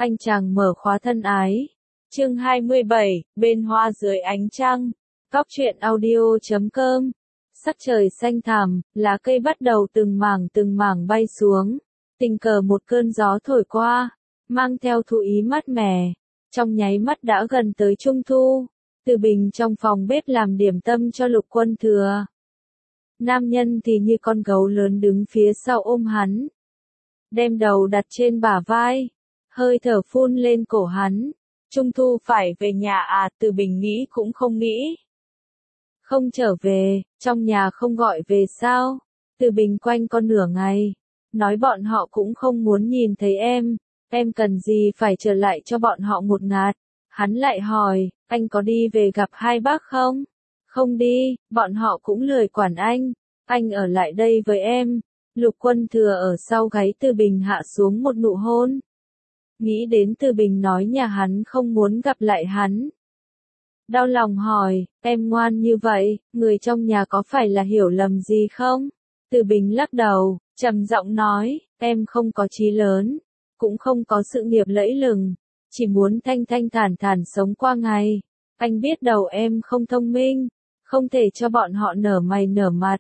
anh chàng mở khóa thân ái. Chương 27, bên hoa dưới ánh trăng. Góc truyện audio.com. Sắc trời xanh thẳm, lá cây bắt đầu từng mảng bay xuống. Tình cờ một cơn gió thổi qua, mang theo thu ý mát mẻ. Trong nháy mắt đã gần tới trung thu. Từ Bình trong phòng bếp làm điểm tâm cho Lục Quân Thừa. Nam nhân thì như con gấu lớn đứng phía sau ôm hắn. Đem đầu đặt trên bả vai. Hơi thở phun lên cổ hắn. Trung thu phải về nhà à? Từ Bình nghĩ cũng không nghĩ. Không trở về, trong nhà không gọi về sao? Từ Bình quanh con nửa ngày. Nói bọn họ cũng không muốn nhìn thấy em cần gì phải trở lại cho bọn họ một ngạt. Hắn lại hỏi, anh có đi về gặp hai bác không? Không đi, bọn họ cũng lười quản anh ở lại đây với em. Lục Quân Thừa ở sau gáy Từ Bình hạ xuống một nụ hôn. Nghĩ đến Từ Bình nói nhà hắn không muốn gặp lại hắn. Đau lòng hỏi, em ngoan như vậy, người trong nhà có phải là hiểu lầm gì không? Từ Bình lắc đầu, trầm giọng nói, em không có chí lớn, cũng không có sự nghiệp lẫy lừng, chỉ muốn thanh thanh thản thản sống qua ngày. Anh biết đầu em không thông minh, không thể cho bọn họ nở mày nở mặt.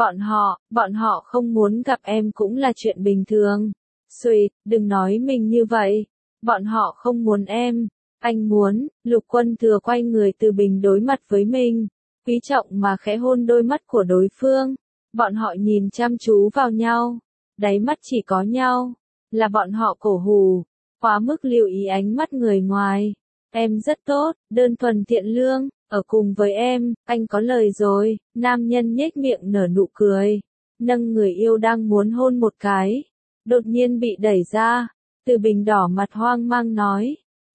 Bọn họ không muốn gặp em cũng là chuyện bình thường. Xuyệt, đừng nói mình như vậy. Bọn họ không muốn em. Anh muốn. Lục Quân Thừa quay người Từ Bình đối mặt với mình. Quý trọng mà khẽ hôn đôi mắt của đối phương. Bọn họ nhìn chăm chú vào nhau. Đáy mắt chỉ có nhau. Là bọn họ cổ hủ. Quá mức lưu ý ánh mắt người ngoài. Em rất tốt, đơn thuần thiện lương. Ở cùng với em, anh có lời rồi. Nam nhân nhếch miệng nở nụ cười. Nâng người yêu đang muốn hôn một cái. Đột nhiên bị đẩy ra. Từ Bình đỏ mặt hoang mang nói.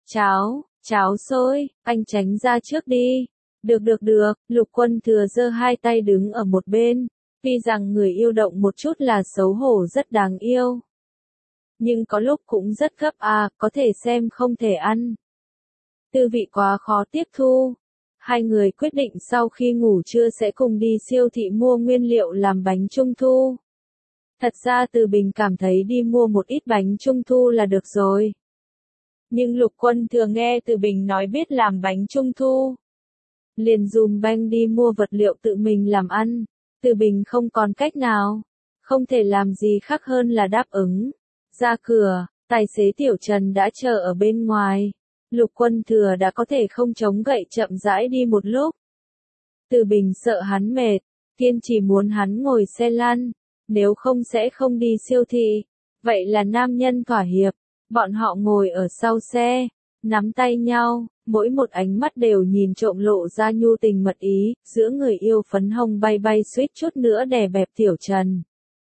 Cháo sôi, anh tránh ra trước đi. Được, Lục Quân Thừa giơ hai tay đứng ở một bên. Tuy rằng người yêu động một chút là xấu hổ rất đáng yêu. Nhưng có lúc cũng rất gấp à, có thể xem không thể ăn. Tư vị quá khó tiếp thu. Hai người quyết định sau khi ngủ trưa sẽ cùng đi siêu thị mua nguyên liệu làm bánh trung thu. Thật ra Từ Bình cảm thấy đi mua một ít bánh trung thu là được rồi. Nhưng Lục Quân Thừa nghe Từ Bình nói biết làm bánh trung thu. Liền dùm banh đi mua vật liệu tự mình làm ăn. Từ Bình không còn cách nào. Không thể làm gì khác hơn là đáp ứng. Ra cửa, tài xế Tiểu Trần đã chờ ở bên ngoài. Lục Quân Thừa đã có thể không chống gậy chậm rãi đi một lúc. Từ Bình sợ hắn mệt, kiên trì muốn hắn ngồi xe lăn, nếu không sẽ không đi siêu thị. Vậy là nam nhân thỏa hiệp, bọn họ ngồi ở sau xe, nắm tay nhau, mỗi một ánh mắt đều nhìn trộm lộ ra nhu tình mật ý, giữa người yêu phấn hồng bay suýt chút nữa đè bẹp Tiểu Trần.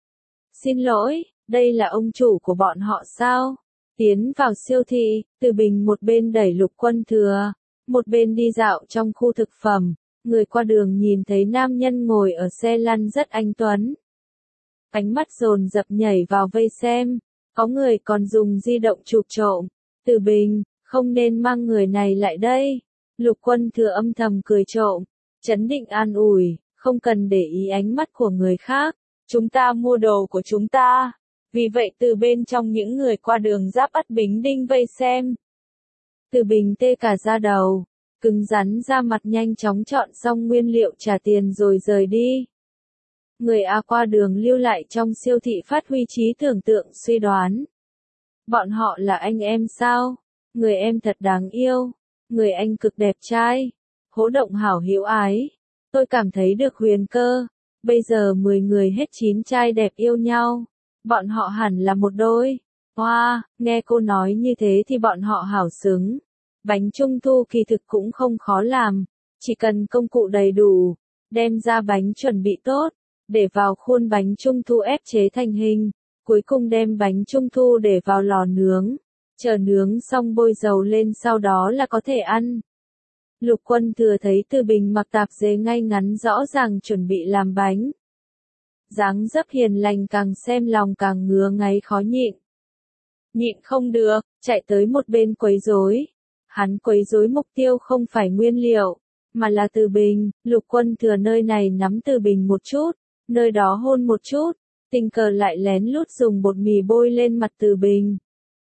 Xin lỗi, đây là ông chủ của bọn họ sao? Tiến vào siêu thị, Từ Bình một bên đẩy Lục Quân Thừa, một bên đi dạo trong khu thực phẩm. Người qua đường nhìn thấy nam nhân ngồi ở xe lăn rất anh tuấn. Ánh mắt dồn dập nhảy vào vây xem, có người còn dùng di động chụp trộm. Từ Bình, không nên mang người này lại đây. Lục Quân Thừa âm thầm cười trộm, trấn định an ủi, không cần để ý ánh mắt của người khác. Chúng ta mua đồ của chúng ta. Vì vậy từ bên trong những người qua đường giáp ắt Bính Đinh vây xem. Từ Bình tê cả da đầu, cứng rắn ra mặt nhanh chóng chọn xong nguyên liệu trả tiền rồi rời đi. Người A qua đường lưu lại trong siêu thị phát huy trí tưởng tượng suy đoán. Bọn họ là anh em sao? Người em thật đáng yêu. Người anh cực đẹp trai. Hỗ động hảo hiếu ái. Tôi cảm thấy được huyền cơ. Bây giờ 10 người hết 9 trai đẹp yêu nhau. Bọn họ hẳn là một đôi. Hoa, nghe cô nói như thế thì bọn họ hảo xứng. Bánh trung thu kỳ thực cũng không khó làm. Chỉ cần công cụ đầy đủ. Đem ra bánh chuẩn bị tốt. Để vào khuôn bánh trung thu ép chế thành hình. Cuối cùng đem bánh trung thu để vào lò nướng. Chờ nướng xong bôi dầu lên sau đó là có thể ăn. Lục Quân Thừa thấy Từ Bình mặc tạp dề ngay ngắn rõ ràng chuẩn bị làm bánh. Dáng dấp hiền lành càng xem lòng càng ngứa ngáy khó nhịn. Nhịn không được, chạy tới một bên quấy rối. Hắn quấy rối mục tiêu không phải nguyên liệu, mà là Từ Bình. Lục Quân Thừa nơi này nắm Từ Bình một chút, nơi đó hôn một chút, tình cờ lại lén lút dùng bột mì bôi lên mặt Từ Bình.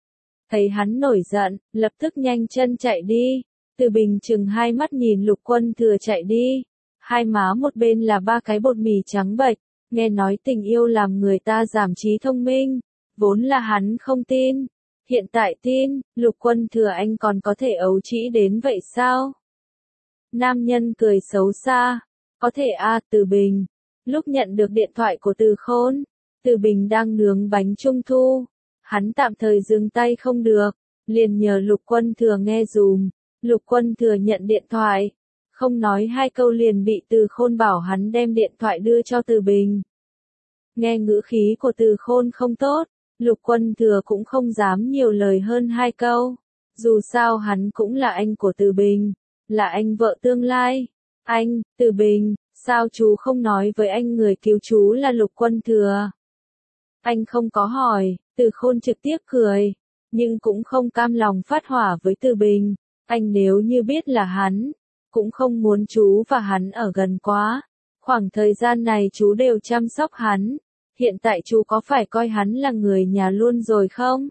Thấy hắn nổi giận, lập tức nhanh chân chạy đi. Từ Bình chừng hai mắt nhìn Lục Quân Thừa chạy đi. Hai má một bên là ba cái bột mì trắng bệch, nghe nói tình yêu làm người ta giảm trí thông minh. Vốn là hắn không tin. Hiện tại tin, Lục Quân Thừa anh còn có thể ấu trĩ đến vậy sao? Nam nhân cười xấu xa. Có thể Từ Bình. Lúc nhận được điện thoại của Từ Khôn, Từ Bình đang nướng bánh trung thu. Hắn tạm thời dừng tay không được, liền nhờ Lục Quân Thừa nghe dùm. Lục Quân Thừa nhận điện thoại, không nói hai câu liền bị Từ Khôn bảo hắn đem điện thoại đưa cho Từ Bình. Nghe ngữ khí của Từ Khôn không tốt, Lục Quân Thừa cũng không dám nhiều lời hơn hai câu. Dù sao hắn cũng là anh của Từ Bình, là anh vợ tương lai. Anh, Từ Bình, sao chú không nói với anh người cứu chú là Lục Quân Thừa? Anh không có hỏi, Từ Khôn trực tiếp cười, nhưng cũng không cam lòng phát hỏa với Từ Bình. Anh nếu như biết là hắn, cũng không muốn chú và hắn ở gần quá. Khoảng thời gian này chú đều chăm sóc hắn. Hiện tại chú có phải coi hắn là người nhà luôn rồi không?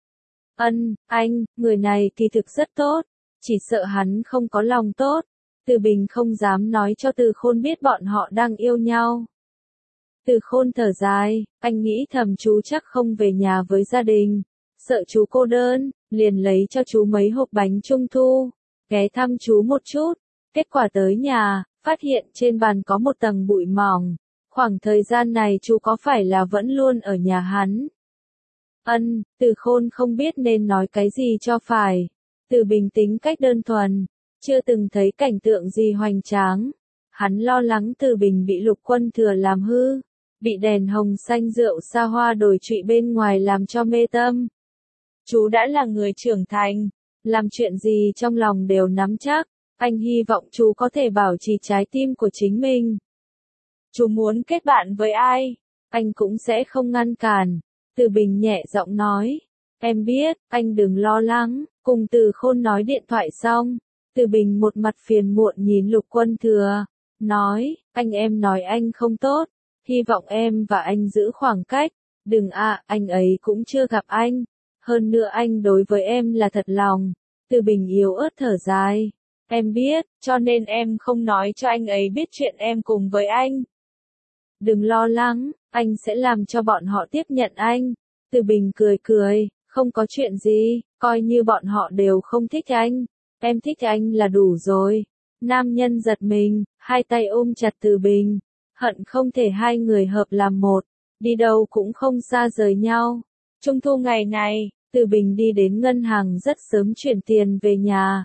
Anh, người này kỳ thực rất tốt. Chỉ sợ hắn không có lòng tốt. Từ Bình không dám nói cho Từ Khôn biết bọn họ đang yêu nhau. Từ Khôn thở dài, anh nghĩ thầm chú chắc không về nhà với gia đình. Sợ chú cô đơn, liền lấy cho chú mấy hộp bánh trung thu. Ghé thăm chú một chút. Kết quả tới nhà, phát hiện trên bàn có một tầng bụi mỏng. Khoảng thời gian này chú có phải là vẫn luôn ở nhà hắn? Từ Khôn không biết nên nói cái gì cho phải. Từ Bình tính cách đơn thuần, chưa từng thấy cảnh tượng gì hoành tráng. Hắn lo lắng Từ Bình bị Lục Quân Thừa làm hư, bị đèn hồng xanh rượu xa hoa đổi trụy bên ngoài làm cho mê tâm. Chú đã là người trưởng thành, làm chuyện gì trong lòng đều nắm chắc. Anh hy vọng chú có thể bảo trì trái tim của chính mình. Chú muốn kết bạn với ai, anh cũng sẽ không ngăn cản. Từ Bình nhẹ giọng nói. Em biết, anh đừng lo lắng. Cùng Từ Khôn nói điện thoại xong, Từ Bình một mặt phiền muộn nhìn Lục Quân Thừa. Nói, anh em nói anh không tốt. Hy vọng em và anh giữ khoảng cách. Đừng anh ấy cũng chưa gặp anh. Hơn nữa anh đối với em là thật lòng. Từ Bình yếu ớt thở dài. Em biết, cho nên em không nói cho anh ấy biết chuyện em cùng với anh. Đừng lo lắng, anh sẽ làm cho bọn họ tiếp nhận anh. Từ Bình cười cười, không có chuyện gì, coi như bọn họ đều không thích anh. Em thích anh là đủ rồi. Nam nhân giật mình, hai tay ôm chặt Từ Bình, hận không thể hai người hợp làm một, đi đâu cũng không xa rời nhau. Trung thu ngày này, Từ Bình đi đến ngân hàng rất sớm chuyển tiền về nhà.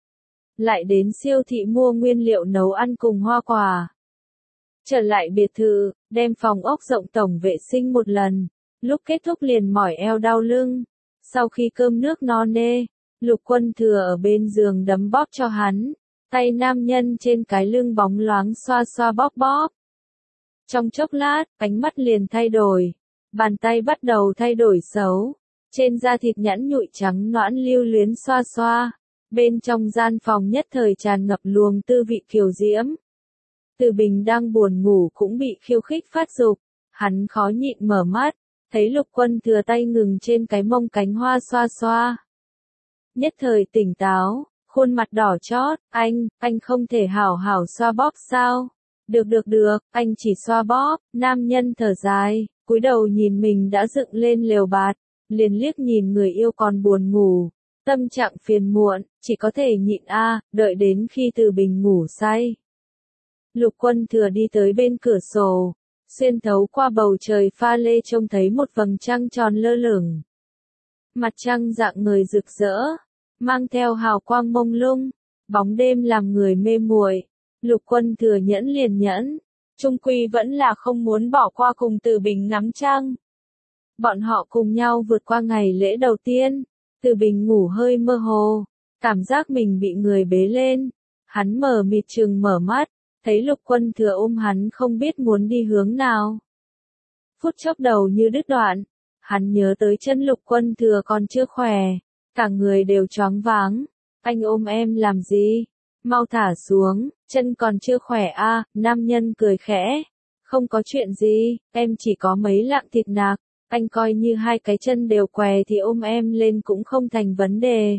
Lại đến siêu thị mua nguyên liệu nấu ăn cùng hoa quả. Trở lại biệt thự, đem phòng ốc rộng tổng vệ sinh một lần. Lúc kết thúc liền mỏi eo đau lưng. Sau khi cơm nước no nê, Lục Quân Thừa ở bên giường đấm bóp cho hắn. Tay nam nhân trên cái lưng bóng loáng xoa xoa bóp bóp. Trong chốc lát, ánh mắt liền thay đổi. Bàn tay bắt đầu thay đổi xấu. Trên da thịt nhẵn nhụi trắng nõn lưu luyến xoa xoa. Bên trong gian phòng nhất thời tràn ngập luồng tư vị kiều diễm. Từ Bình đang buồn ngủ cũng bị khiêu khích phát dục. Hắn khó nhịn mở mắt, thấy Lục Quân Thừa tay ngừng trên cái mông cánh hoa xoa xoa. Nhất thời tỉnh táo, khuôn mặt đỏ chót, anh không thể hảo hảo xoa bóp sao? Được, anh chỉ xoa bóp. Nam nhân thở dài, cúi đầu nhìn mình đã dựng lên lều bạt, liền liếc nhìn người yêu còn buồn ngủ. Tâm trạng phiền muộn, chỉ có thể nhịn đợi đến khi Từ Bình ngủ say. Lục Quân Thừa đi tới bên cửa sổ, xuyên thấu qua bầu trời pha lê trông thấy một vầng trăng tròn lơ lửng. Mặt trăng dạng người rực rỡ, mang theo hào quang mông lung, bóng đêm làm người mê muội. Lục Quân Thừa nhẫn liền nhẫn, chung quy vẫn là không muốn bỏ qua cùng Từ Bình ngắm trăng. Bọn họ cùng nhau vượt qua ngày lễ đầu tiên. Từ Bình ngủ hơi mơ hồ, cảm giác mình bị người bế lên. Hắn mờ mịt chừng mở mắt, thấy Lục Quân Thừa ôm hắn không biết muốn đi hướng nào. Phút chốc đầu như đứt đoạn, hắn nhớ tới chân Lục Quân Thừa còn chưa khỏe, cả người đều choáng váng. Anh ôm em làm gì? Mau thả xuống, chân còn chưa khỏe nam nhân cười khẽ. Không có chuyện gì, em chỉ có mấy lạng thịt nạc. anh coi như hai cái chân đều què thì ôm em lên cũng không thành vấn đề.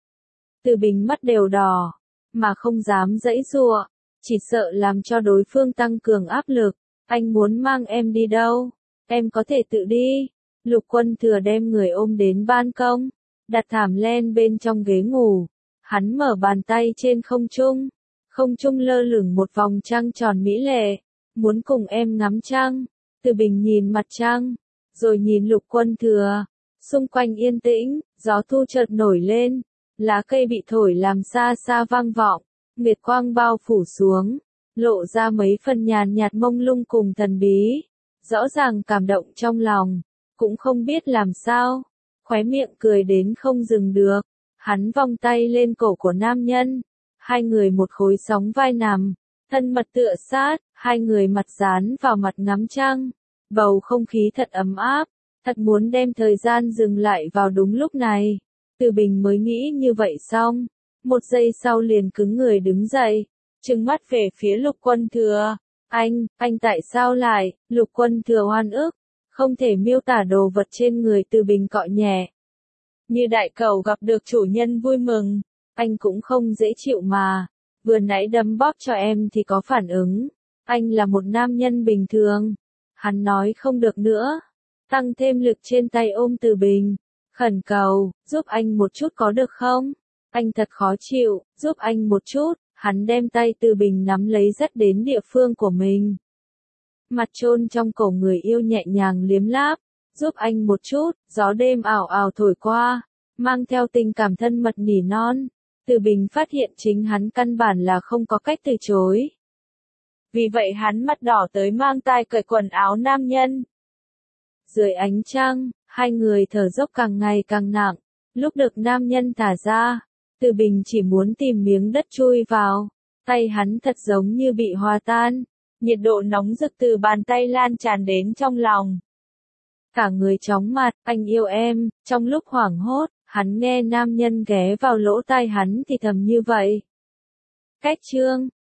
Từ Bình mắt đều đỏ, mà không dám giãy giụa, chỉ sợ làm cho đối phương tăng cường áp lực. Anh muốn mang em đi đâu? Em có thể tự đi. Lục Quân Thừa đem người ôm đến ban công, đặt thảm len bên trong ghế ngủ. Hắn mở bàn tay trên không trung lơ lửng một vòng trăng tròn mỹ lệ, muốn cùng em ngắm trăng. Từ Bình nhìn mặt trăng, rồi nhìn Lục Quân Thừa, xung quanh yên tĩnh, gió thu chợt nổi lên, lá cây bị thổi làm xa xa vang vọng, nguyệt quang bao phủ xuống, lộ ra mấy phần nhàn nhạt mông lung cùng thần bí, rõ ràng cảm động trong lòng, cũng không biết làm sao, khóe miệng cười đến không dừng được. Hắn vòng tay lên cổ của nam nhân, hai người một khối sóng vai nằm, thân mật tựa sát, hai người mặt dán vào mặt ngắm trăng, bầu không khí thật ấm áp, thật muốn đem thời gian dừng lại vào đúng lúc này. Từ Bình mới nghĩ như vậy xong, một giây sau liền cứng người đứng dậy, trừng mắt về phía Lục Quân Thừa. Anh tại sao lại? Lục Quân Thừa oan ức, không thể miêu tả đồ vật trên người Từ Bình cọ nhẹ. Như đại cầu gặp được chủ nhân vui mừng, anh cũng không dễ chịu mà, vừa nãy đấm bóp cho em thì có phản ứng, anh là một nam nhân bình thường. Hắn nói không được nữa, tăng thêm lực trên tay ôm Từ Bình, khẩn cầu, giúp anh một chút có được không? Anh thật khó chịu, giúp anh một chút. Hắn đem tay Từ Bình nắm lấy dắt đến địa phương của mình. Mặt chôn trong cổ người yêu nhẹ nhàng liếm láp, giúp anh một chút, gió đêm ảo ảo thổi qua, mang theo tình cảm thân mật nỉ non. Từ Bình phát hiện chính hắn căn bản là không có cách từ chối. Vì vậy hắn mặt đỏ tới mang tai cởi quần áo nam nhân. Dưới ánh trăng, hai người thở dốc càng ngày càng nặng, lúc được nam nhân thả ra, Từ Bình chỉ muốn tìm miếng đất chui vào, tay hắn thật giống như bị hòa tan, nhiệt độ nóng rực từ bàn tay lan tràn đến trong lòng. Cả người chóng mặt, anh yêu em, trong lúc hoảng hốt, hắn nghe nam nhân ghé vào lỗ tai hắn thì thầm như vậy. Cách chương